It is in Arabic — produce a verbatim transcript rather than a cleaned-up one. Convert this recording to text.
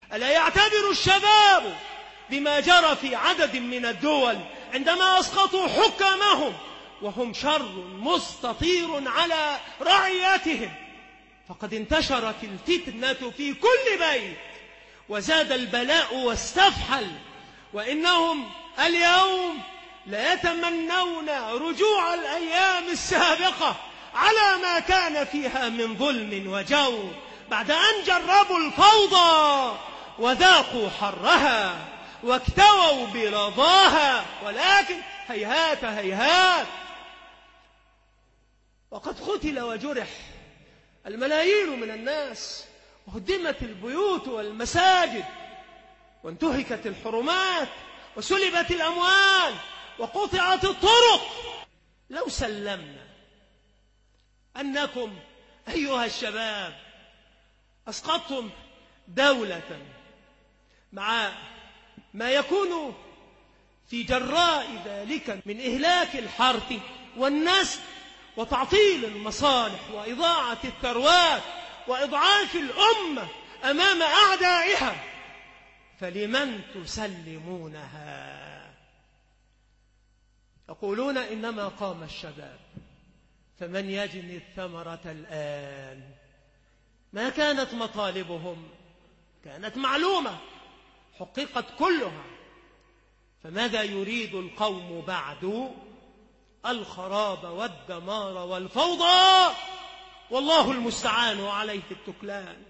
ألا يعتبر الشباب بما جرى في عدد من الدول عندما أسقطوا حكامهم وهم شر مستطير على رعيتهم؟ فقد انتشرت الفتنة في كل بيت وزاد البلاء واستفحل، وإنهم اليوم لا يتمنون رجوع الأيام السابقة على ما كان فيها من ظلم وجور، بعد أن جربوا الفوضى وذاقوا حرها واكتووا برضاها. ولكن هيهات هيهات، وقد قتل وجرح الملايين من الناس، وهدمت البيوت والمساجد، وانتهكت الحرمات، وسلبت الأموال، وقطعت الطرق. لو سلمنا أنكم أيها الشباب أسقطتم دولة مع ما يكون في جراء ذلك من إهلاك الحرث والنسل وتعطيل المصالح وإضاعة الثروات وإضعاف الأمة أمام أعدائها، فلمن تسلمونها؟ يقولون إنما قام الشباب، فمن يجني الثمرة الآن؟ ما كانت مطالبهم؟ كانت معلومة، حققت كلها، فماذا يريد القوم بعد؟ الخراب والدمار والفوضى، والله المستعان عليه التكلان.